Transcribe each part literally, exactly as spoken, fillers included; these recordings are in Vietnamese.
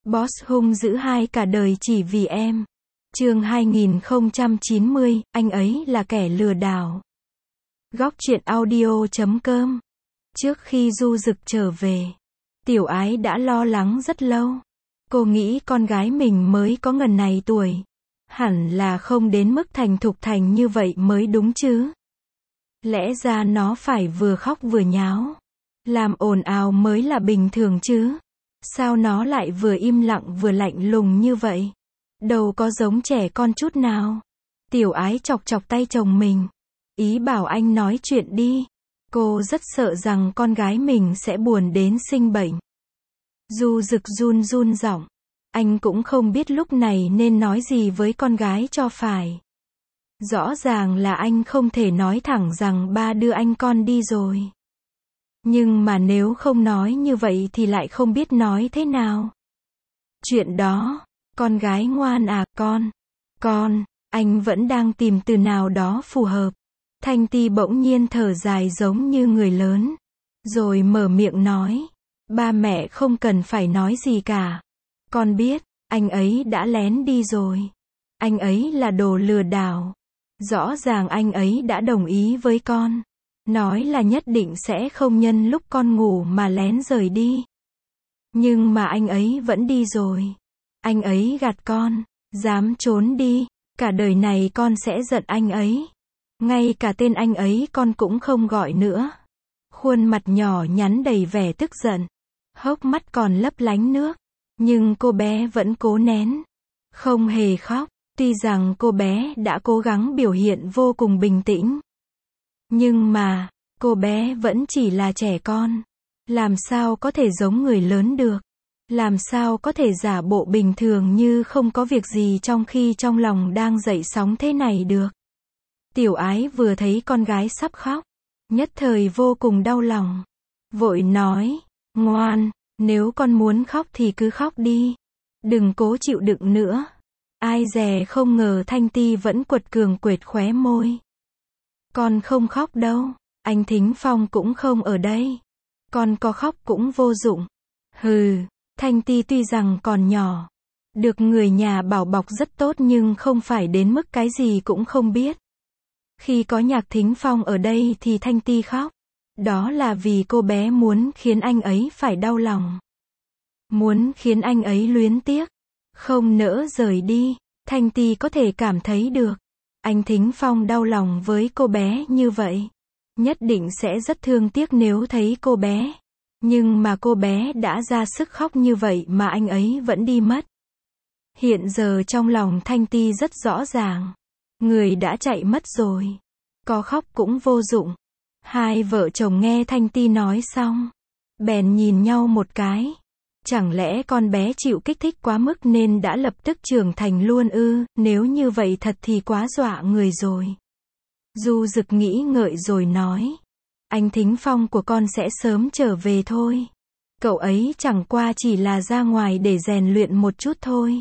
Boss hung dữ hai cả đời chỉ vì em. Chương hai nghìn không trăm chín mươi, anh ấy là kẻ lừa đảo. Góc truyện audio chấm com. Trước khi Du Dực trở về, Tiểu Ái đã lo lắng rất lâu. Cô nghĩ con gái mình mới có ngần này tuổi, hẳn là không đến mức thành thục thành như vậy mới đúng chứ. Lẽ ra nó phải vừa khóc vừa nháo, làm ồn ào mới là bình thường chứ. Sao nó lại vừa im lặng vừa lạnh lùng như vậy? Đâu có giống trẻ con chút nào. Tiểu Ái chọc chọc tay chồng mình, ý bảo anh nói chuyện đi. Cô rất sợ rằng con gái mình sẽ buồn đến sinh bệnh. Du Dực run run giọng. Anh cũng không biết lúc này nên nói gì với con gái cho phải. Rõ ràng là anh không thể nói thẳng rằng ba đưa anh con đi rồi. Nhưng mà nếu không nói như vậy thì lại không biết nói thế nào. Chuyện đó, con gái ngoan à, con, con, anh vẫn đang tìm từ nào đó phù hợp. Thanh Ti bỗng nhiên thở dài giống như người lớn, rồi mở miệng nói, ba mẹ không cần phải nói gì cả. Con biết, anh ấy đã lén đi rồi. Anh ấy là đồ lừa đảo. Rõ ràng anh ấy đã đồng ý với con, nói là nhất định sẽ không nhân lúc con ngủ mà lén rời đi. Nhưng mà anh ấy vẫn đi rồi. Anh ấy gạt con, dám trốn đi, cả đời này con sẽ giận anh ấy. Ngay cả tên anh ấy con cũng không gọi nữa. Khuôn mặt nhỏ nhắn đầy vẻ tức giận, hốc mắt còn lấp lánh nước. Nhưng cô bé vẫn cố nén, không hề khóc. Tuy rằng cô bé đã cố gắng biểu hiện vô cùng bình tĩnh, nhưng mà, cô bé vẫn chỉ là trẻ con. Làm sao có thể giống người lớn được? Làm sao có thể giả bộ bình thường như không có việc gì trong khi trong lòng đang dậy sóng thế này được? Tiểu Ái vừa thấy con gái sắp khóc, nhất thời vô cùng đau lòng. Vội nói, ngoan, nếu con muốn khóc thì cứ khóc đi. Đừng cố chịu đựng nữa. Ai dè không ngờ Thanh Ti vẫn quật cường quệt khóe môi. Con không khóc đâu, anh Thính Phong cũng không ở đây. Con có khóc cũng vô dụng. Hừ, Thanh Ti tuy rằng còn nhỏ, được người nhà bảo bọc rất tốt nhưng không phải đến mức cái gì cũng không biết. Khi có Nhạc Thính Phong ở đây thì Thanh Ti khóc. Đó là vì cô bé muốn khiến anh ấy phải đau lòng. Muốn khiến anh ấy luyến tiếc, không nỡ rời đi. Thanh Ti có thể cảm thấy được. Anh Thính Phong đau lòng với cô bé như vậy, nhất định sẽ rất thương tiếc nếu thấy cô bé. Nhưng mà cô bé đã ra sức khóc như vậy mà anh ấy vẫn đi mất. Hiện giờ trong lòng Thanh Ti rất rõ ràng. Người đã chạy mất rồi. Có khóc cũng vô dụng. Hai vợ chồng nghe Thanh Ti nói xong, bèn nhìn nhau một cái. Chẳng lẽ con bé chịu kích thích quá mức nên đã lập tức trưởng thành luôn ư? Nếu như vậy thật thì quá dọa người rồi. Du Dực nghĩ ngợi rồi nói, anh Thính Phong của con sẽ sớm trở về thôi. Cậu ấy chẳng qua chỉ là ra ngoài để rèn luyện một chút thôi.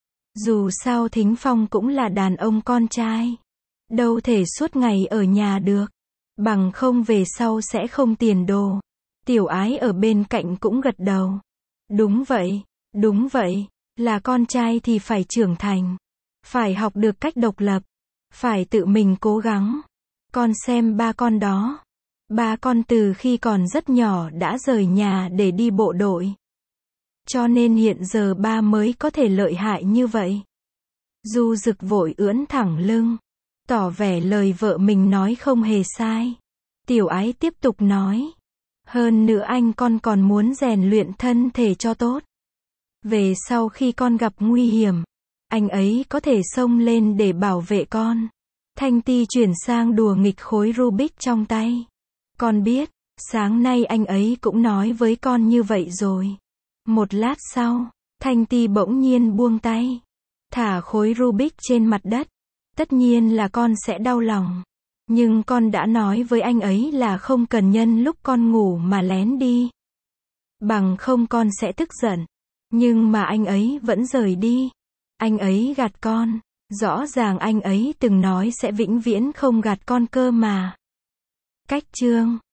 Dù sao Thính Phong cũng là đàn ông con trai, đâu thể suốt ngày ở nhà được, bằng không về sau sẽ không tiền đồ. Tiểu Ái ở bên cạnh cũng gật đầu. Đúng vậy, đúng vậy, là con trai thì phải trưởng thành, phải học được cách độc lập, phải tự mình cố gắng. Con xem ba con đó, ba con từ khi còn rất nhỏ đã rời nhà để đi bộ đội. Cho nên hiện giờ ba mới có thể lợi hại như vậy. Du Dực vội ưỡn thẳng lưng, tỏ vẻ lời vợ mình nói không hề sai. Tiểu Ái tiếp tục nói, hơn nữa anh con còn muốn rèn luyện thân thể cho tốt. Về sau khi con gặp nguy hiểm, anh ấy có thể xông lên để bảo vệ con. Thanh Ti chuyển sang đùa nghịch khối Rubik trong tay. Con biết, sáng nay anh ấy cũng nói với con như vậy rồi. Một lát sau, Thanh Ti bỗng nhiên buông tay, thả khối Rubik trên mặt đất. Tất nhiên là con sẽ đau lòng. Nhưng con đã nói với anh ấy là không cần nhân lúc con ngủ mà lén đi. Bằng không con sẽ tức giận. Nhưng mà anh ấy vẫn rời đi. Anh ấy gạt con. Rõ ràng anh ấy từng nói sẽ vĩnh viễn không gạt con cơ mà. Cách chương